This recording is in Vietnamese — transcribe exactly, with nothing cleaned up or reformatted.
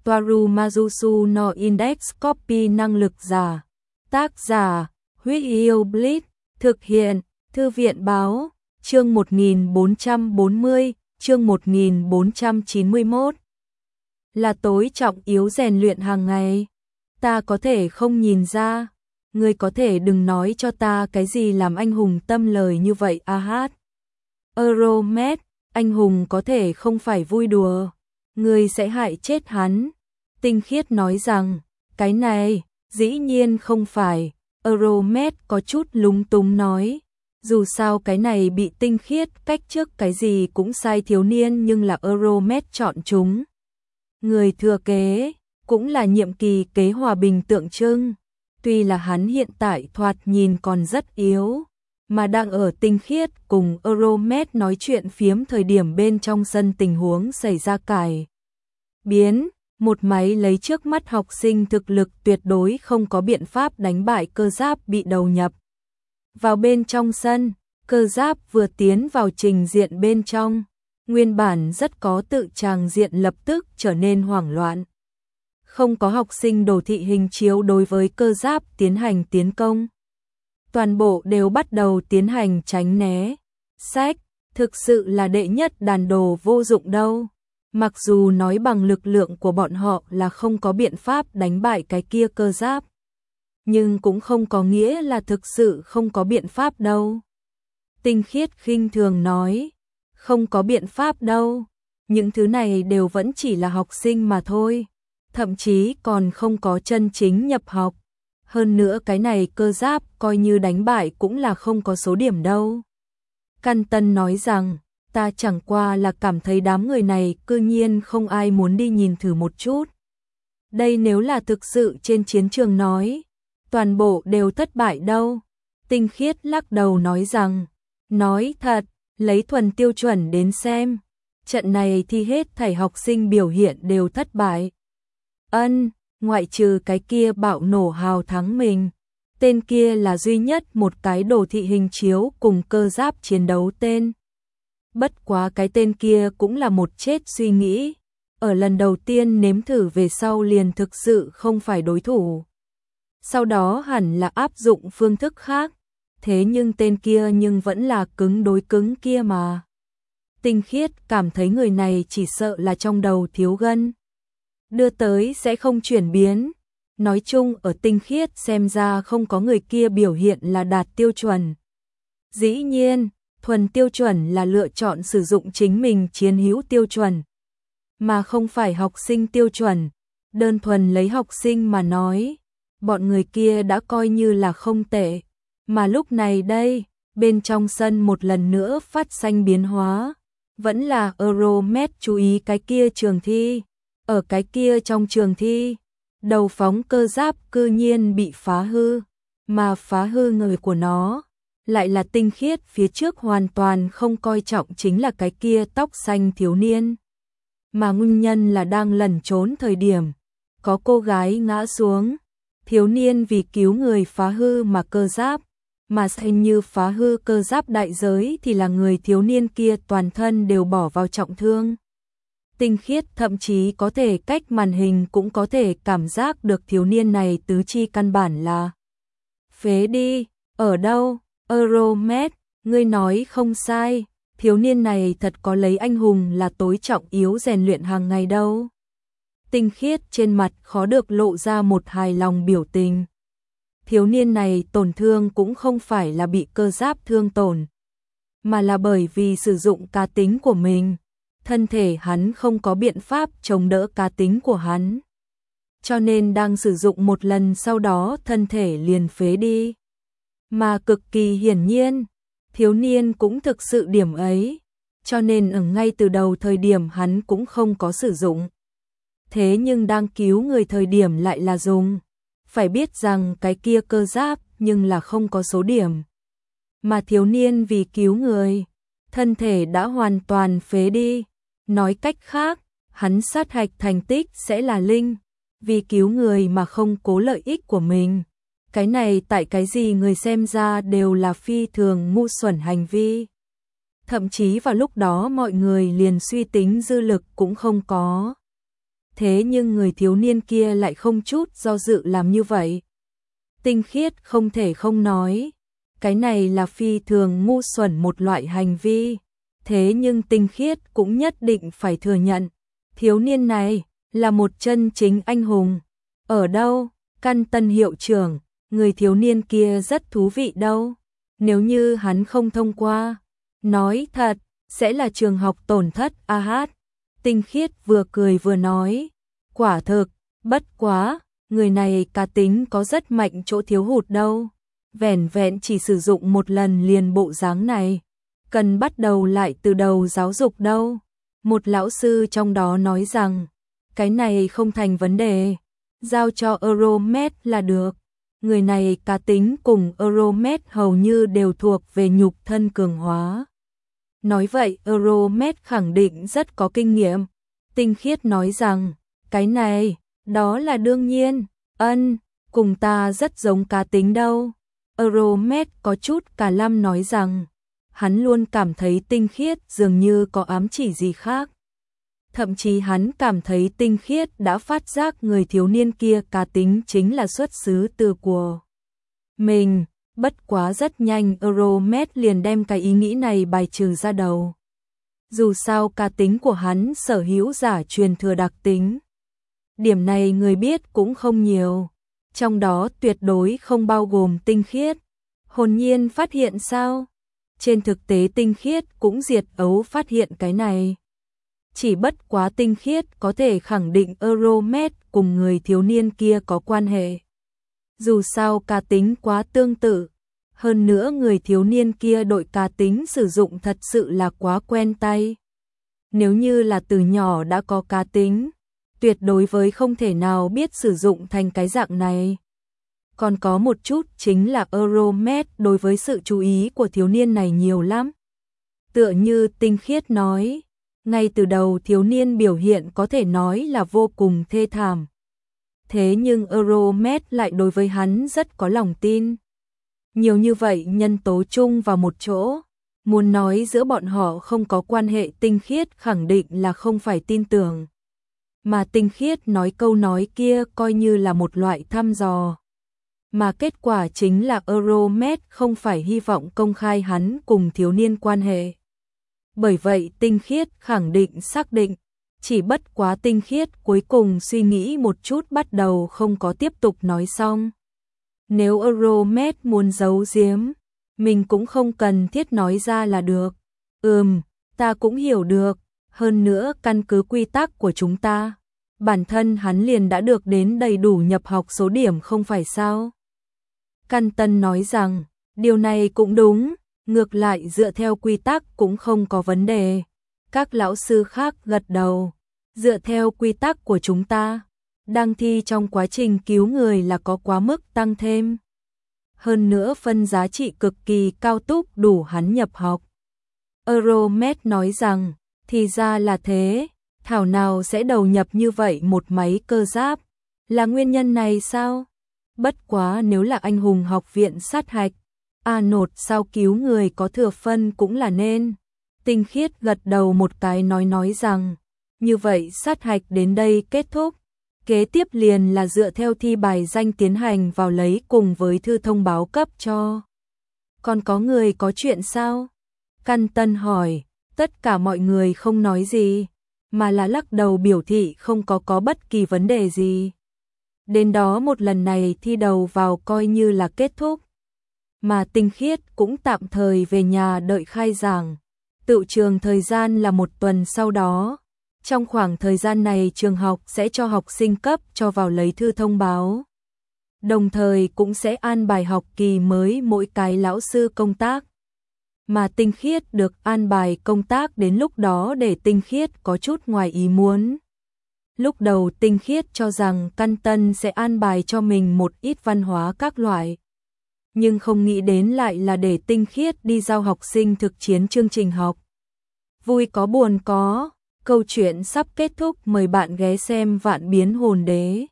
Toaru Majusu no Index Copy năng lực giả. Tác giả, Huyết Yêu Blitz, thực hiện, Thư viện báo, chương một nghìn bốn trăm bốn mươi, chương một nghìn bốn trăm chín mươi mốt. Là tối trọng yếu rèn luyện hàng ngày. Ta có thể không nhìn ra, ngươi có thể đừng nói cho ta cái gì làm anh hùng tâm lời như vậy a hát. Euromed, anh hùng có thể không phải vui đùa, ngươi sẽ hại chết hắn. Tinh Khiết nói rằng, cái này, dĩ nhiên không phải. Euromed có chút lúng túng nói, dù sao cái này bị Tinh Khiết cách trước cái gì cũng sai thiếu niên nhưng là Euromed chọn chúng. Người thừa kế, cũng là nhiệm kỳ kế hòa bình tượng trưng, tuy là hắn hiện tại thoạt nhìn còn rất yếu, mà đang ở Tinh Khiết cùng Euromed nói chuyện phiếm thời điểm bên trong sân tình huống xảy ra cải biến. Một máy lấy trước mắt học sinh thực lực tuyệt đối không có biện pháp đánh bại Cơ Giáp bị đầu nhập vào bên trong sân. Cơ Giáp vừa tiến vào trình diện bên trong, nguyên bản rất có tự tràng diện lập tức trở nên hoảng loạn. Không có học sinh đồ thị hình chiếu đối với Cơ Giáp tiến hành tiến công. Toàn bộ đều bắt đầu tiến hành tránh né. Sách, thực sự là đệ nhất đàn đồ vô dụng đâu. Mặc dù nói bằng lực lượng của bọn họ là không có biện pháp đánh bại cái kia Cơ Giáp, nhưng cũng không có nghĩa là thực sự không có biện pháp đâu. Tinh Khiết khinh thường nói, không có biện pháp đâu, những thứ này đều vẫn chỉ là học sinh mà thôi, thậm chí còn không có chân chính nhập học. Hơn nữa cái này Cơ Giáp coi như đánh bại cũng là không có số điểm đâu. Căn Tân nói rằng, ta chẳng qua là cảm thấy đám người này cư nhiên không ai muốn đi nhìn thử một chút. Đây nếu là thực sự trên chiến trường nói, toàn bộ đều thất bại đâu. Tinh Khiết lắc đầu nói rằng, nói thật, lấy thuần tiêu chuẩn đến xem, trận này thì hết thảy học sinh biểu hiện đều thất bại. Ân, ngoại trừ cái kia bạo nổ hào thắng mình, tên kia là duy nhất một cái đồ thị hình chiếu cùng Cơ Giáp chiến đấu tên. Bất quá cái tên kia cũng là một chết suy nghĩ, ở lần đầu tiên nếm thử về sau liền thực sự không phải đối thủ. Sau đó hẳn là áp dụng phương thức khác, thế nhưng tên kia nhưng vẫn là cứng đối cứng kia mà. Tinh Khiết cảm thấy người này chỉ sợ là trong đầu thiếu gân, đưa tới sẽ không chuyển biến. Nói chung ở Tinh Khiết xem ra không có người kia biểu hiện là đạt tiêu chuẩn. Dĩ nhiên, thuần tiêu chuẩn là lựa chọn sử dụng chính mình chiến hữu tiêu chuẩn, mà không phải học sinh tiêu chuẩn. Đơn thuần lấy học sinh mà nói, bọn người kia đã coi như là không tệ. Mà lúc này đây, bên trong sân một lần nữa phát sinh biến hóa, vẫn là Euromed chú ý cái kia trường thi. Ở cái kia trong trường thi, đầu phóng Cơ Giáp cư nhiên bị phá hư, mà phá hư người của nó lại là Tinh Khiết phía trước hoàn toàn không coi trọng chính là cái kia tóc xanh thiếu niên. Mà nguyên nhân là đang lẩn trốn thời điểm, có cô gái ngã xuống, thiếu niên vì cứu người phá hư mà Cơ Giáp, mà xem như phá hư Cơ Giáp đại giới thì là người thiếu niên kia toàn thân đều bỏ vào trọng thương. Tinh Khiết thậm chí có thể cách màn hình cũng có thể cảm giác được thiếu niên này tứ chi căn bản là phế đi. Ở đâu? Euromed, ngươi nói không sai, thiếu niên này thật có lấy anh hùng là tối trọng yếu rèn luyện hàng ngày đâu. Tinh Khiết trên mặt khó được lộ ra một hài lòng biểu tình. Thiếu niên này tổn thương cũng không phải là bị Cơ Giáp thương tổn, mà là bởi vì sử dụng cá tính của mình. Thân thể hắn không có biện pháp chống đỡ cá tính của hắn, cho nên đang sử dụng một lần sau đó thân thể liền phế đi. Mà cực kỳ hiển nhiên, thiếu niên cũng thực sự điểm ấy, cho nên ở ngay từ đầu thời điểm hắn cũng không có sử dụng. Thế nhưng đang cứu người thời điểm lại là dùng. Phải biết rằng cái kia Cơ Giáp nhưng là không có số điểm. Mà thiếu niên vì cứu người, thân thể đã hoàn toàn phế đi. Nói cách khác, hắn sát hạch thành tích sẽ là linh, vì cứu người mà không cố lợi ích của mình. Cái này tại cái gì người xem ra đều là phi thường ngu xuẩn hành vi. Thậm chí vào lúc đó mọi người liền suy tính dư lực cũng không có. thế nhưng người thiếu niên kia lại không chút do dự làm như vậy. Tinh Khiết không thể không nói, cái này là phi thường ngu xuẩn một loại hành vi, thế nhưng Tinh Khiết cũng nhất định phải thừa nhận, thiếu niên này là một chân chính anh hùng. Ở đâu? Căn Tân hiệu trưởng, người thiếu niên kia rất thú vị đâu. Nếu như hắn không thông qua, nói thật, sẽ là trường học tổn thất a hát. Tinh Khiết vừa cười vừa nói, quả thực, bất quá, người này cá tính có rất mạnh chỗ thiếu hụt đâu. Vẻn vẹn chỉ sử dụng một lần liền bộ dáng này, cần bắt đầu lại từ đầu giáo dục đâu. Một lão sư trong đó nói rằng, cái này không thành vấn đề, giao cho Euromed là được. Người này cá tính cùng Euromed hầu như đều thuộc về nhục thân cường hóa. Nói vậy Euromed khẳng định rất có kinh nghiệm. Tinh Khiết nói rằng, cái này, đó là đương nhiên, ân, cùng ta rất giống cá tính đâu. Euromed có chút cả lăm nói rằng, hắn luôn cảm thấy Tinh Khiết dường như có ám chỉ gì khác. Thậm chí hắn cảm thấy Tinh Khiết đã phát giác người thiếu niên kia cá tính chính là xuất xứ từ của mình. Bất quá rất nhanh Euromed liền đem cái ý nghĩ này bài trừ ra đầu. Dù sao cá tính của hắn sở hữu giả truyền thừa đặc tính. Điểm này người biết cũng không nhiều. Trong đó tuyệt đối không bao gồm Tinh Khiết. Hồn nhiên phát hiện sao? Trên thực tế Tinh Khiết cũng diệt ấu phát hiện cái này. Chỉ bất quá Tinh Khiết có thể khẳng định Euromed cùng người thiếu niên kia có quan hệ. Dù sao cá tính quá tương tự. Hơn nữa người thiếu niên kia đội cá tính sử dụng thật sự là quá quen tay. Nếu như là từ nhỏ đã có cá tính, tuyệt đối với không thể nào biết sử dụng thành cái dạng này. Còn có một chút chính là Euromed đối với sự chú ý của thiếu niên này nhiều lắm. Tựa như Tinh Khiết nói, ngay từ đầu thiếu niên biểu hiện có thể nói là vô cùng thê thảm. Thế nhưng Euromed lại đối với hắn rất có lòng tin. Nhiều như vậy nhân tố chung vào một chỗ, muốn nói giữa bọn họ không có quan hệ Tinh Khiết khẳng định là không phải tin tưởng. Mà Tinh Khiết nói câu nói kia coi như là một loại thăm dò. Mà kết quả chính là Euromed không phải hy vọng công khai hắn cùng thiếu niên quan hệ. Bởi vậy Tinh Khiết khẳng định xác định, chỉ bất quá Tinh Khiết cuối cùng suy nghĩ một chút bắt đầu không có tiếp tục nói xong. Nếu Euromed muốn giấu giếm, mình cũng không cần thiết nói ra là được. Ừm, ta cũng hiểu được, hơn nữa căn cứ quy tắc của chúng ta, bản thân hắn liền đã được đến đầy đủ nhập học số điểm không phải sao? Căn Tân nói rằng, điều này cũng đúng, ngược lại dựa theo quy tắc cũng không có vấn đề. Các lão sư khác gật đầu, dựa theo quy tắc của chúng ta, đăng thi trong quá trình cứu người là có quá mức tăng thêm. Hơn nữa phân giá trị cực kỳ cao túc đủ hắn nhập học. Euromed nói rằng, thì ra là thế, thảo nào sẽ đầu nhập như vậy một máy cơ giáp, là nguyên nhân này sao? Bất quá nếu là anh hùng học viện sát hạch, Arnold sao cứu người có thừa phân cũng là nên. Tinh Khiết gật đầu một cái nói nói rằng, như vậy sát hạch đến đây kết thúc. Kế tiếp liền là dựa theo thi bài danh tiến hành vào lấy cùng với thư thông báo cấp cho. Còn có người có chuyện sao? Căn Tân hỏi, tất cả mọi người không nói gì, mà là lắc đầu biểu thị không có có bất kỳ vấn đề gì. Đến đó một lần này thi đầu vào coi như là kết thúc. Mà Tinh Khiết cũng tạm thời về nhà đợi khai giảng. Tự trường thời gian là một tuần sau đó. Trong khoảng thời gian này trường học sẽ cho học sinh cấp cho vào lấy thư thông báo. Đồng thời cũng sẽ an bài học kỳ mới mỗi cái lão sư công tác. Mà Tinh Khiết được an bài công tác đến lúc đó để Tinh Khiết có chút ngoài ý muốn. Lúc đầu Tinh Khiết cho rằng Căn Tân sẽ an bài cho mình một ít văn hóa các loại. Nhưng không nghĩ đến lại là để Tinh Khiết đi giao học sinh thực chiến chương trình học. Vui có buồn có, câu chuyện sắp kết thúc, mời bạn ghé xem Vạn Biến Hồn Đế.